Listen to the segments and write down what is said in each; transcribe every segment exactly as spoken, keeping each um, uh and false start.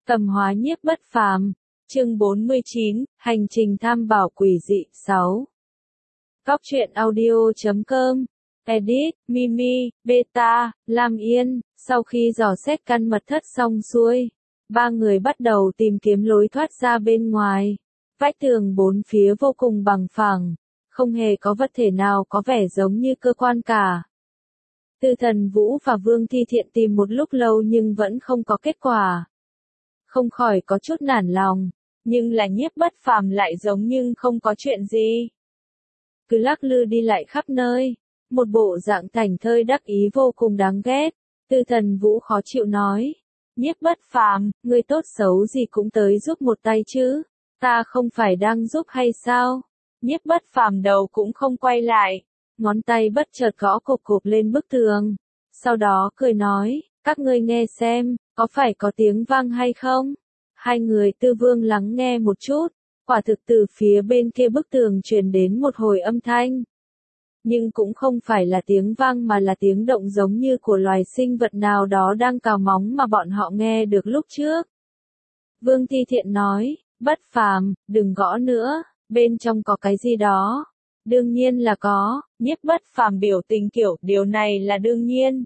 Tầm hóa nhiếp bất phàm, chương bốn mươi chín, hành trình tham bảo quỷ dị sáu. Góc truyện audio chấm com, edit, Mimi, Beta, Lam Yên, sau khi dò xét căn mật thất xong xuôi, ba người bắt đầu tìm kiếm lối thoát ra bên ngoài. Vách tường bốn phía vô cùng bằng phẳng, không hề có vật thể nào có vẻ giống như cơ quan cả. Tư Thần Vũ và Vương Thi Thiện tìm một lúc lâu nhưng vẫn không có kết quả. Không khỏi có chút nản lòng, nhưng là nhiếp bất phàm lại giống nhưng không có chuyện gì. Cứ lắc lư đi lại khắp nơi, một bộ dạng thảnh thơi đắc ý vô cùng đáng ghét. Tư Thần Vũ khó chịu nói, nhiếp bất phàm, người tốt xấu gì cũng tới giúp một tay chứ, ta không phải đang giúp hay sao? Nhiếp bất phàm đầu cũng không quay lại, ngón tay bất chợt gõ cộp cộp lên bức tường, sau đó cười nói, các ngươi nghe xem, có phải có tiếng vang hay không? Hai người Tư Vương lắng nghe một chút, quả thực từ phía bên kia bức tường truyền đến một hồi âm thanh. Nhưng cũng không phải là tiếng vang mà là tiếng động giống như của loài sinh vật nào đó đang cào móng mà bọn họ nghe được lúc trước. Vương Thi Thiện nói, bất phàm, đừng gõ nữa, bên trong có cái gì đó. Đương nhiên là có, nhiếp bất phàm biểu tình kiểu, điều này là đương nhiên.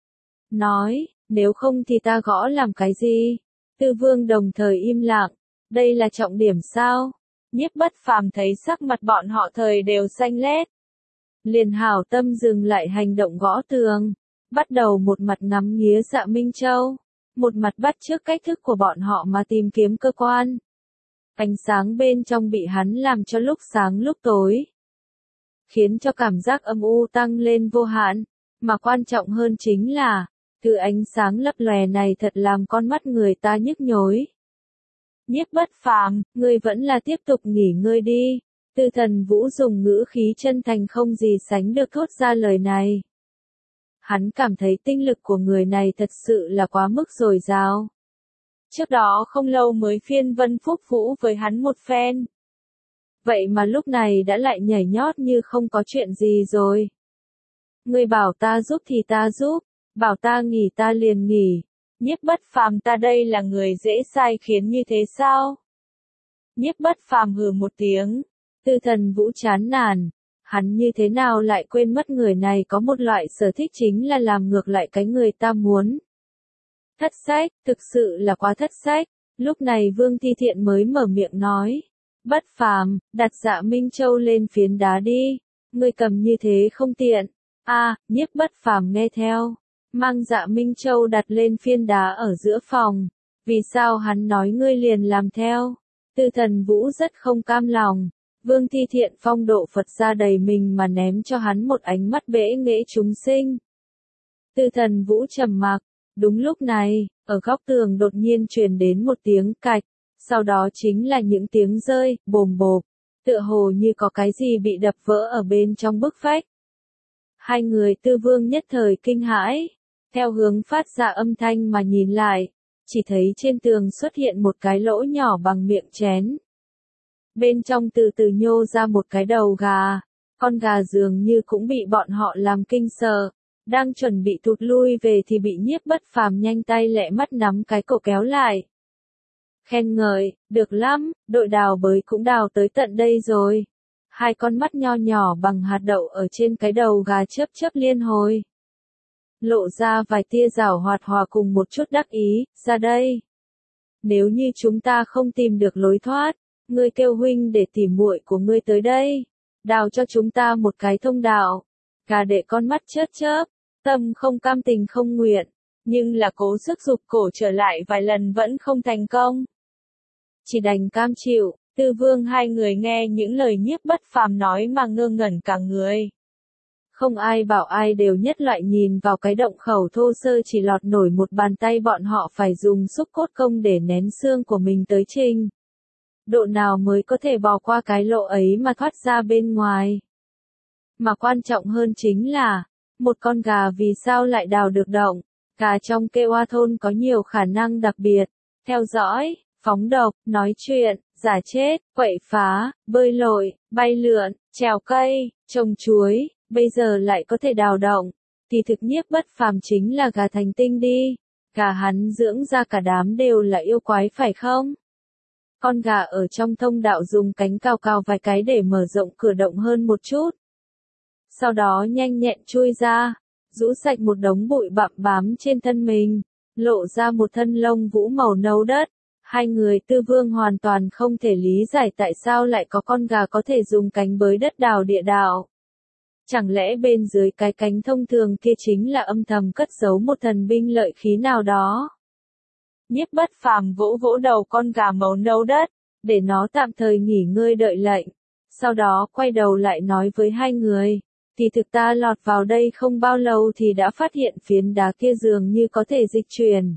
Nói, nếu không thì ta gõ làm cái gì? Tư Vương đồng thời im lặng, đây là trọng điểm sao? Nhiếp bất phàm thấy sắc mặt bọn họ thời đều xanh lét. Liền hảo tâm dừng lại hành động gõ tường, bắt đầu một mặt ngắm nghía Dạ Minh Châu, một mặt bắt chước cách thức của bọn họ mà tìm kiếm cơ quan. Ánh sáng bên trong bị hắn làm cho lúc sáng lúc tối, khiến cho cảm giác âm u tăng lên vô hạn, mà quan trọng hơn chính là, thứ ánh sáng lấp lòe này thật làm con mắt người ta nhức nhối. Nhiếp bất phàm, ngươi vẫn là tiếp tục nghỉ ngơi đi. Tư Thần Vũ dùng ngữ khí chân thành không gì sánh được thốt ra lời này. Hắn cảm thấy tinh lực của người này thật sự là quá mức dồi dào. Trước đó không lâu mới phiên Vân Phúc Vũ với hắn một phen. Vậy mà lúc này đã lại nhảy nhót như không có chuyện gì rồi. Ngươi bảo ta giúp thì ta giúp, bảo ta nghỉ ta liền nghỉ. Nhiếp bất phàm, ta đây là người dễ sai khiến như thế sao? Nhiếp bất phàm hừ một tiếng. Tư Thần Vũ chán nản, hắn như thế nào lại quên mất người này có một loại sở thích chính là làm ngược lại cái người ta muốn. Thất sách, thực sự là quá thất sách. Lúc này Vương Thi Thiện mới mở miệng nói, bất phàm, đặt Dạ Minh Châu lên phiến đá đi, ngươi cầm như thế không tiện. A, à, nhiếp bất phàm nghe theo, mang Dạ Minh Châu đặt lên phiến đá ở giữa phòng. Vì sao hắn nói ngươi liền làm theo? Tư Thần Vũ rất không cam lòng. Vương Thi Thiện phong độ Phật ra đầy mình mà ném cho hắn một ánh mắt bẽ nghễ chúng sinh. Tư Thần Vũ trầm mặc, đúng lúc này, ở góc tường đột nhiên truyền đến một tiếng cạch, sau đó chính là những tiếng rơi, bồm bộp, tựa hồ như có cái gì bị đập vỡ ở bên trong bức vách. Hai người Tư Vương nhất thời kinh hãi, theo hướng phát ra âm thanh mà nhìn lại, chỉ thấy trên tường xuất hiện một cái lỗ nhỏ bằng miệng chén. Bên trong từ từ nhô ra một cái đầu gà, con gà dường như cũng bị bọn họ làm kinh sợ, đang chuẩn bị thụt lui về thì bị nhiếp bất phàm nhanh tay lẹ mắt nắm cái cổ kéo lại. Khen ngợi, được lắm, đội đào bới cũng đào tới tận đây rồi. Hai con mắt nho nhỏ bằng hạt đậu ở trên cái đầu gà chớp chớp liên hồi. Lộ ra vài tia giảo hoạt hòa cùng một chút đắc ý, ra đây. Nếu như chúng ta không tìm được lối thoát, ngươi kêu huynh để tỉ muội của ngươi tới đây, đào cho chúng ta một cái thông đạo. Gà đệ con mắt chớp chớp, tâm không cam tình không nguyện, nhưng là cố sức giục cổ trở lại vài lần vẫn không thành công. Chỉ đành cam chịu. Tư Vương hai người nghe những lời nhiếp bất phàm nói mà ngơ ngẩn cả người. Không ai bảo ai đều nhất loại nhìn vào cái động khẩu thô sơ chỉ lọt nổi một bàn tay bọn họ phải dùng xúc cốt công để nén xương của mình tới trình. Độ nào mới có thể bỏ qua cái lỗ ấy mà thoát ra bên ngoài. Mà quan trọng hơn chính là, một con gà vì sao lại đào được động, gà trong kê oa thôn có nhiều khả năng đặc biệt, theo dõi, phóng độc, nói chuyện, giả chết, quậy phá, bơi lội, bay lượn, trèo cây, trồng chuối, bây giờ lại có thể đào động, thì thực nhiếp bất phàm chính là gà thành tinh đi. Cả hắn dưỡng ra cả đám đều là yêu quái phải không? Con gà ở trong thông đạo dùng cánh cao cao vài cái để mở rộng cửa động hơn một chút. Sau đó nhanh nhẹn chui ra, rũ sạch một đống bụi bặm bám trên thân mình, lộ ra một thân lông vũ màu nâu đất. Hai người Tư Vương hoàn toàn không thể lý giải tại sao lại có con gà có thể dùng cánh bới đất đào địa đạo. Chẳng lẽ bên dưới cái cánh thông thường kia chính là âm thầm cất giấu một thần binh lợi khí nào đó? Nhiếp Bất Phàm vỗ vỗ đầu con gà màu nâu đất, để nó tạm thời nghỉ ngơi đợi lệnh. Sau đó quay đầu lại nói với hai người, thì thực ta lọt vào đây không bao lâu thì đã phát hiện phiến đá kia dường như có thể dịch chuyển.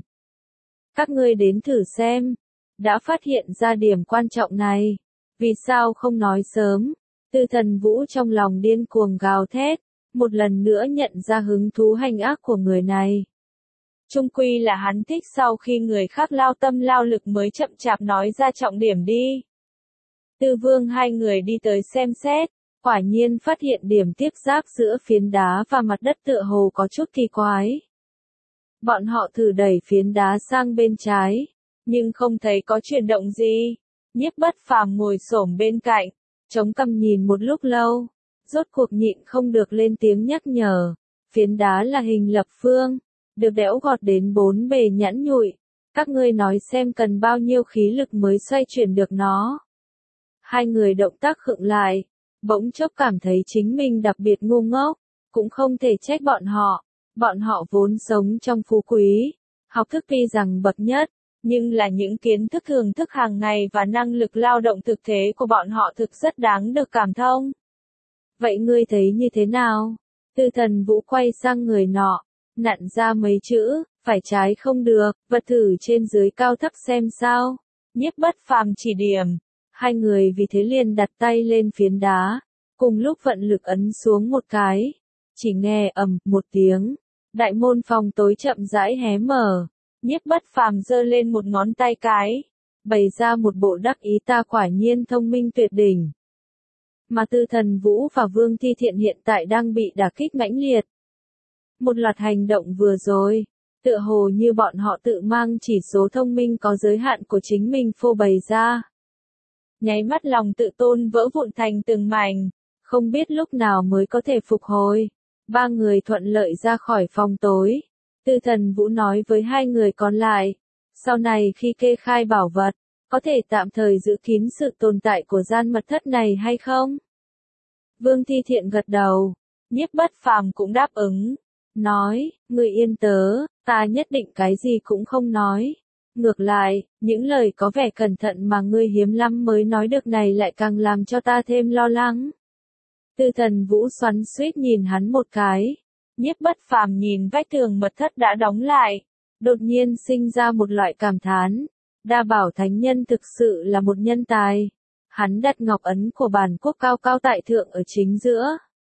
Các ngươi đến thử xem, đã phát hiện ra điểm quan trọng này, vì sao không nói sớm? Tư Thần Vũ trong lòng điên cuồng gào thét, một lần nữa nhận ra hứng thú hành ác của người này. Chung quy là hắn thích sau khi người khác lao tâm lao lực mới chậm chạp nói ra trọng điểm đi. Tư Vương hai người đi tới xem xét, quả nhiên phát hiện điểm tiếp giáp giữa phiến đá và mặt đất tựa hồ có chút kỳ quái. Bọn họ thử đẩy phiến đá sang bên trái, nhưng không thấy có chuyển động gì. Nhiếp Bất Phàm ngồi xổm bên cạnh, chống cằm nhìn một lúc lâu, rốt cuộc nhịn không được lên tiếng nhắc nhở. Phiến đá là hình lập phương, được đẽo gọt đến bốn bề nhẵn nhụi. Các ngươi nói xem cần bao nhiêu khí lực mới xoay chuyển được nó. Hai người động tác khựng lại, bỗng chốc cảm thấy chính mình đặc biệt ngu ngốc, cũng không thể trách bọn họ. Bọn họ vốn sống trong phú quý, học thức tuy rằng bậc nhất, nhưng là những kiến thức thường thức hàng ngày và năng lực lao động thực tế của bọn họ thực rất đáng được cảm thông. Vậy ngươi thấy như thế nào? Tư Thần Vũ quay sang người nọ, nặn ra mấy chữ, phải trái không được, vật thử trên dưới cao thấp xem sao. Nhiếp Bất Phàm chỉ điểm, hai người vì thế liền đặt tay lên phiến đá, cùng lúc vận lực ấn xuống một cái. Chỉ nghe ầm một tiếng, đại môn phòng tối chậm rãi hé mở. Nhiếp Bất Phàm giơ lên một ngón tay cái, bày ra một bộ đắc ý ta quả nhiên thông minh tuyệt đỉnh. Mà Tư Thần Vũ và Vương Thi Thiện hiện tại đang bị đả kích mãnh liệt. Một loạt hành động vừa rồi, tựa hồ như bọn họ tự mang chỉ số thông minh có giới hạn của chính mình phô bày ra. Nháy mắt lòng tự tôn vỡ vụn thành từng mảnh, không biết lúc nào mới có thể phục hồi. Ba người thuận lợi ra khỏi phòng tối. Tư Thần Vũ nói với hai người còn lại, sau này khi kê khai bảo vật, có thể tạm thời giữ kín sự tồn tại của gian mật thất này hay không? Vương Thi Thiện gật đầu, Nhiếp Bất Phàm cũng đáp ứng, nói, ngươi yên tớ, ta nhất định cái gì cũng không nói. Ngược lại, những lời có vẻ cẩn thận mà ngươi hiếm lắm mới nói được này lại càng làm cho ta thêm lo lắng. Tư Thần Vũ xoắn xuýt nhìn hắn một cái. Nhiếp Bất Phàm nhìn vách tường mật thất đã đóng lại, đột nhiên sinh ra một loại cảm thán. Đa Bảo Thánh Nhân thực sự là một nhân tài. Hắn đặt ngọc ấn của bản quốc cao cao tại thượng ở chính giữa.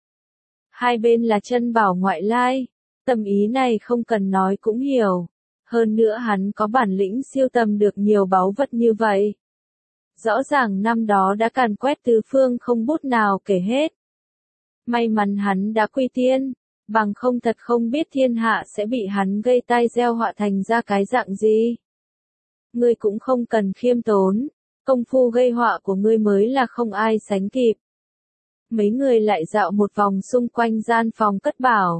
Hai bên là chân bảo ngoại lai. Tâm ý này không cần nói cũng hiểu. Hơn nữa hắn có bản lĩnh siêu tầm được nhiều báu vật như vậy. Rõ ràng năm đó đã càn quét tứ phương không bút nào kể hết. May mắn hắn đã quy tiên, bằng không thật không biết thiên hạ sẽ bị hắn gây tai gieo họa thành ra cái dạng gì. Ngươi cũng không cần khiêm tốn, công phu gây họa của ngươi mới là không ai sánh kịp. Mấy người lại dạo một vòng xung quanh gian phòng cất bảo.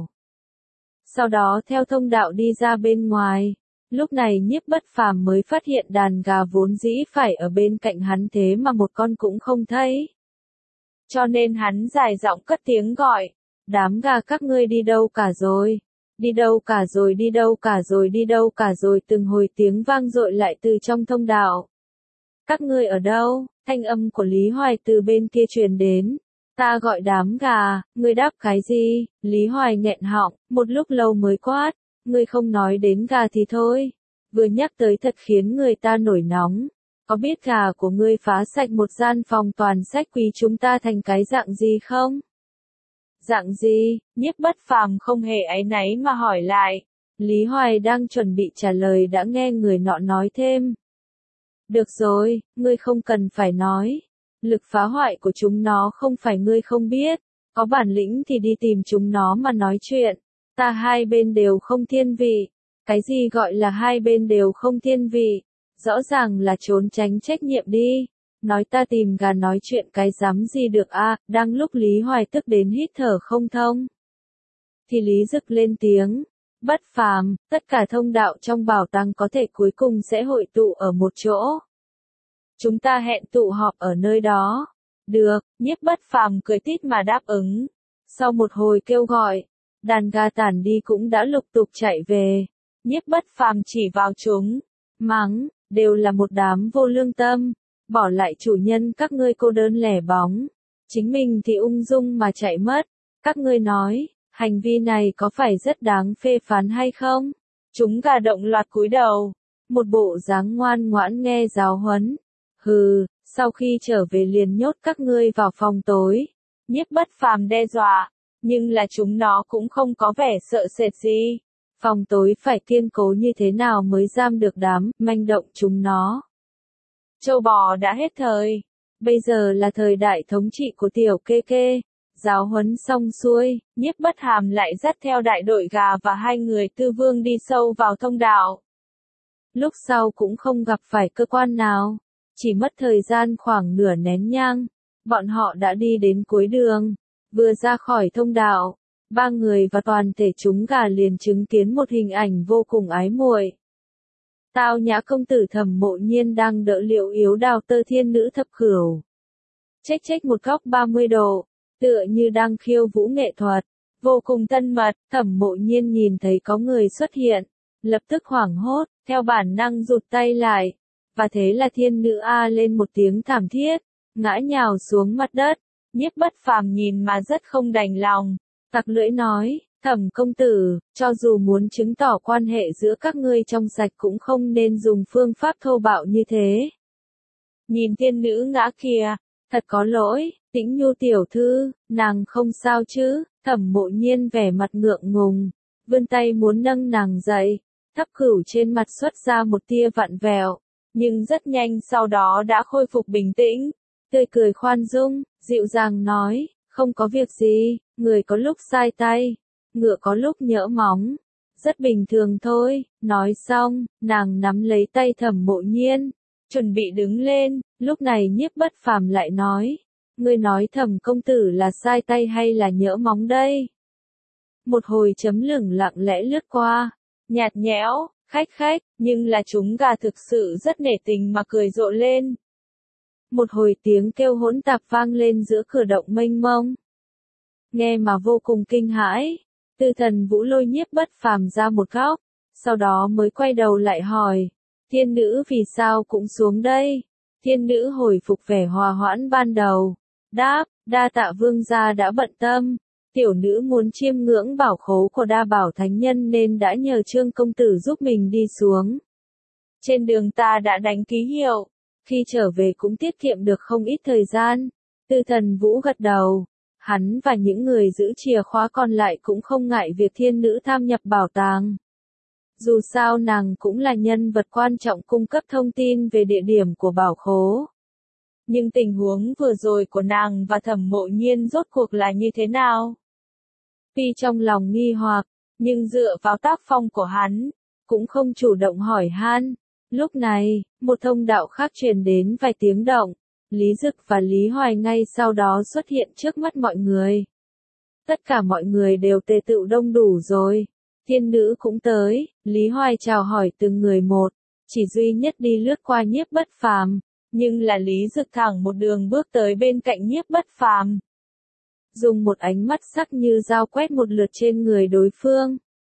Sau đó theo thông đạo đi ra bên ngoài. Lúc này Nhiếp Bất Phàm mới phát hiện đàn gà vốn dĩ phải ở bên cạnh hắn thế mà một con cũng không thấy. Cho nên hắn dài giọng cất tiếng gọi, đám gà các ngươi đi đâu cả rồi, đi đâu cả rồi đi đâu cả rồi đi đâu cả rồi từng hồi tiếng vang dội lại từ trong thông đạo. Các ngươi ở đâu? Thanh âm của Lý Hoài từ bên kia truyền đến. Ta gọi đám gà, ngươi đáp cái gì? Lý Hoài nghẹn họng, một lúc lâu mới quát, ngươi không nói đến gà thì thôi. Vừa nhắc tới thật khiến người ta nổi nóng. Có biết gà của ngươi phá sạch một gian phòng toàn sách quý chúng ta thành cái dạng gì không? Dạng gì? Nhiếp Bất Phàm không hề áy náy mà hỏi lại. Lý Hoài đang chuẩn bị trả lời đã nghe người nọ nói thêm. Được rồi, ngươi không cần phải nói. Lực phá hoại của chúng nó không phải ngươi không biết. Có bản lĩnh thì đi tìm chúng nó mà nói chuyện. Ta hai bên đều không thiên vị. Cái gì gọi là hai bên đều không thiên vị, rõ ràng là trốn tránh trách nhiệm đi. Nói ta tìm gà nói chuyện cái dám gì được a, đang lúc Lý Hoài tức đến hít thở không thông. Thì Lý Dực lên tiếng, Bất Phàm, tất cả thông đạo trong bảo tàng có thể cuối cùng sẽ hội tụ ở một chỗ. Chúng ta hẹn tụ họp ở nơi đó. Được, Nhiếp Bất Phàm cười tít mà đáp ứng. Sau một hồi kêu gọi, đàn gà tản đi cũng đã lục tục chạy về. Nhiếp Bất Phàm chỉ vào chúng, mắng, đều là một đám vô lương tâm, bỏ lại chủ nhân các ngươi cô đơn lẻ bóng, chính mình thì ung dung mà chạy mất. Các ngươi nói, hành vi này có phải rất đáng phê phán hay không? Chúng gà động loạt cúi đầu, một bộ dáng ngoan ngoãn nghe giáo huấn. Hừ, sau khi trở về liền nhốt các ngươi vào phòng tối. Nhiếp Bất Phàm đe dọa, nhưng là chúng nó cũng không có vẻ sợ sệt gì. Phòng tối phải kiên cố như thế nào mới giam được đám manh động chúng nó. Châu bò đã hết thời, bây giờ là thời đại thống trị của tiểu kê kê. Giáo huấn xong xuôi, Nhiếp Bất Hàm lại dắt theo đại đội gà và hai người tư vương đi sâu vào thông đạo. Lúc sau cũng không gặp phải cơ quan nào, chỉ mất thời gian khoảng nửa nén nhang, bọn họ đã đi đến cuối đường. Vừa ra khỏi thông đạo, ba người và toàn thể chúng gà liền chứng kiến một hình ảnh vô cùng ái muội. Tao Nhã công tử Thẩm Mộ Nhiên đang đỡ Liễu Yếu Đào tơ thiên nữ thập cửu. Chếch chếch một góc ba mươi độ, tựa như đang khiêu vũ nghệ thuật, vô cùng thân mật. Thẩm Mộ Nhiên nhìn thấy có người xuất hiện, lập tức hoảng hốt, theo bản năng rụt tay lại, và thế là thiên nữ a lên một tiếng thảm thiết, ngã nhào xuống mặt đất. Nhiếp Bất Phàm nhìn mà rất không đành lòng, tặc lưỡi nói, Thẩm công tử, cho dù muốn chứng tỏ quan hệ giữa các ngươi trong sạch cũng không nên dùng phương pháp thô bạo như thế. Nhìn thiên nữ ngã kìa, thật có lỗi, Tĩnh Nhu tiểu thư, nàng không sao chứ? Thẩm Mộ Nhiên vẻ mặt ngượng ngùng, vươn tay muốn nâng nàng dậy. Thấp cửu trên mặt xuất ra một tia vặn vẹo, nhưng rất nhanh sau đó đã khôi phục bình tĩnh, tươi cười khoan dung, dịu dàng nói, không có việc gì, người có lúc sai tay, ngựa có lúc nhỡ móng, rất bình thường thôi. Nói xong, nàng nắm lấy tay Thẩm Mộ Nhiên, chuẩn bị đứng lên. Lúc này Nhiếp Bất Phàm lại nói, ngươi nói Thẩm công tử là sai tay hay là nhỡ móng đây? Một hồi chấm lửng lặng lẽ lướt qua, nhạt nhẽo, khách khách, nhưng là chúng gà thực sự rất nể tình mà cười rộ lên. Một hồi tiếng kêu hỗn tạp vang lên giữa cửa động mênh mông. Nghe mà vô cùng kinh hãi, Tư Thần Vũ lôi Nhiếp Bất Phàm ra một góc, sau đó mới quay đầu lại hỏi, thiên nữ vì sao cũng xuống đây? Thiên nữ hồi phục vẻ hòa hoãn ban đầu, đáp, đa tạ vương gia đã bận tâm, tiểu nữ muốn chiêm ngưỡng bảo khố của Đa Bảo Thánh Nhân nên đã nhờ Trương công tử giúp mình đi xuống. Trên đường ta đã đánh ký hiệu, khi trở về cũng tiết kiệm được không ít thời gian. Tư Thần Vũ gật đầu, hắn và những người giữ chìa khóa còn lại cũng không ngại việc thiên nữ tham nhập bảo tàng. Dù sao nàng cũng là nhân vật quan trọng cung cấp thông tin về địa điểm của bảo khố. Nhưng tình huống vừa rồi của nàng và Thẩm Mộ Nhiên rốt cuộc là như thế nào? Tuy trong lòng nghi hoặc, nhưng dựa vào tác phong của hắn, cũng không chủ động hỏi han. Lúc này, một thông đạo khác truyền đến vài tiếng động, Lý Dực và Lý Hoài ngay sau đó xuất hiện trước mắt mọi người. Tất cả mọi người đều tề tựu đông đủ rồi. Thiên nữ cũng tới, Lý Hoài chào hỏi từng người một, chỉ duy nhất đi lướt qua Nhiếp Bất Phàm, nhưng là Lý Dực thẳng một đường bước tới bên cạnh Nhiếp Bất Phàm, dùng một ánh mắt sắc như dao quét một lượt trên người đối phương.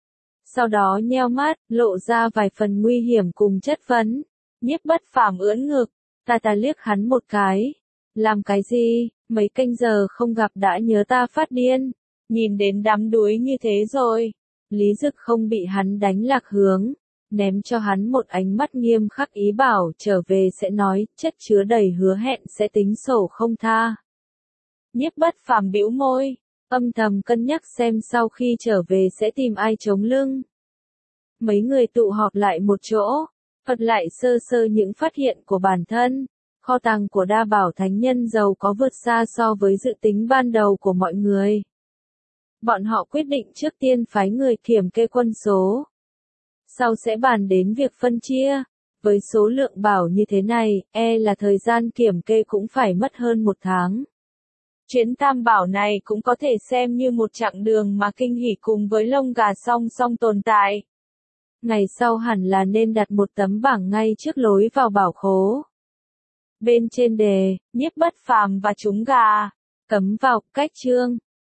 Sau đó nheo mắt, lộ ra vài phần nguy hiểm cùng chất vấn. Nhiếp Bất Phàm ưỡn ngực, ta ta liếc hắn một cái. Làm cái gì, mấy canh giờ không gặp đã nhớ ta phát điên, nhìn đến đắm đuối như thế rồi. Lý Dực không bị hắn đánh lạc hướng, ném cho hắn một ánh mắt nghiêm khắc ý bảo trở về sẽ nói, chất chứa đầy hứa hẹn sẽ tính sổ không tha. Nhiếp Bất Phàm bĩu môi, âm thầm cân nhắc xem sau khi trở về sẽ tìm ai chống lưng. Mấy người tụ họp lại một chỗ, thuật lại sơ sơ những phát hiện của bản thân. Kho tàng của Đa Bảo Thánh Nhân giàu có vượt xa so với dự tính ban đầu của mọi người. Bọn họ quyết định trước tiên phái người kiểm kê quân số. sau sẽ bàn đến việc phân chia. Với số lượng bảo như thế này, e là thời gian kiểm kê cũng phải mất hơn một tháng. Chuyến tam bảo này cũng có thể xem như một chặng đường mà Kinh Hỷ cùng với lông gà song song tồn tại. Ngày sau hẳn là nên đặt một tấm bảng ngay trước lối vào bảo khố. Bên trên đề, Nhiếp Bất Phàm và chúng gà, cấm vào, cách chương.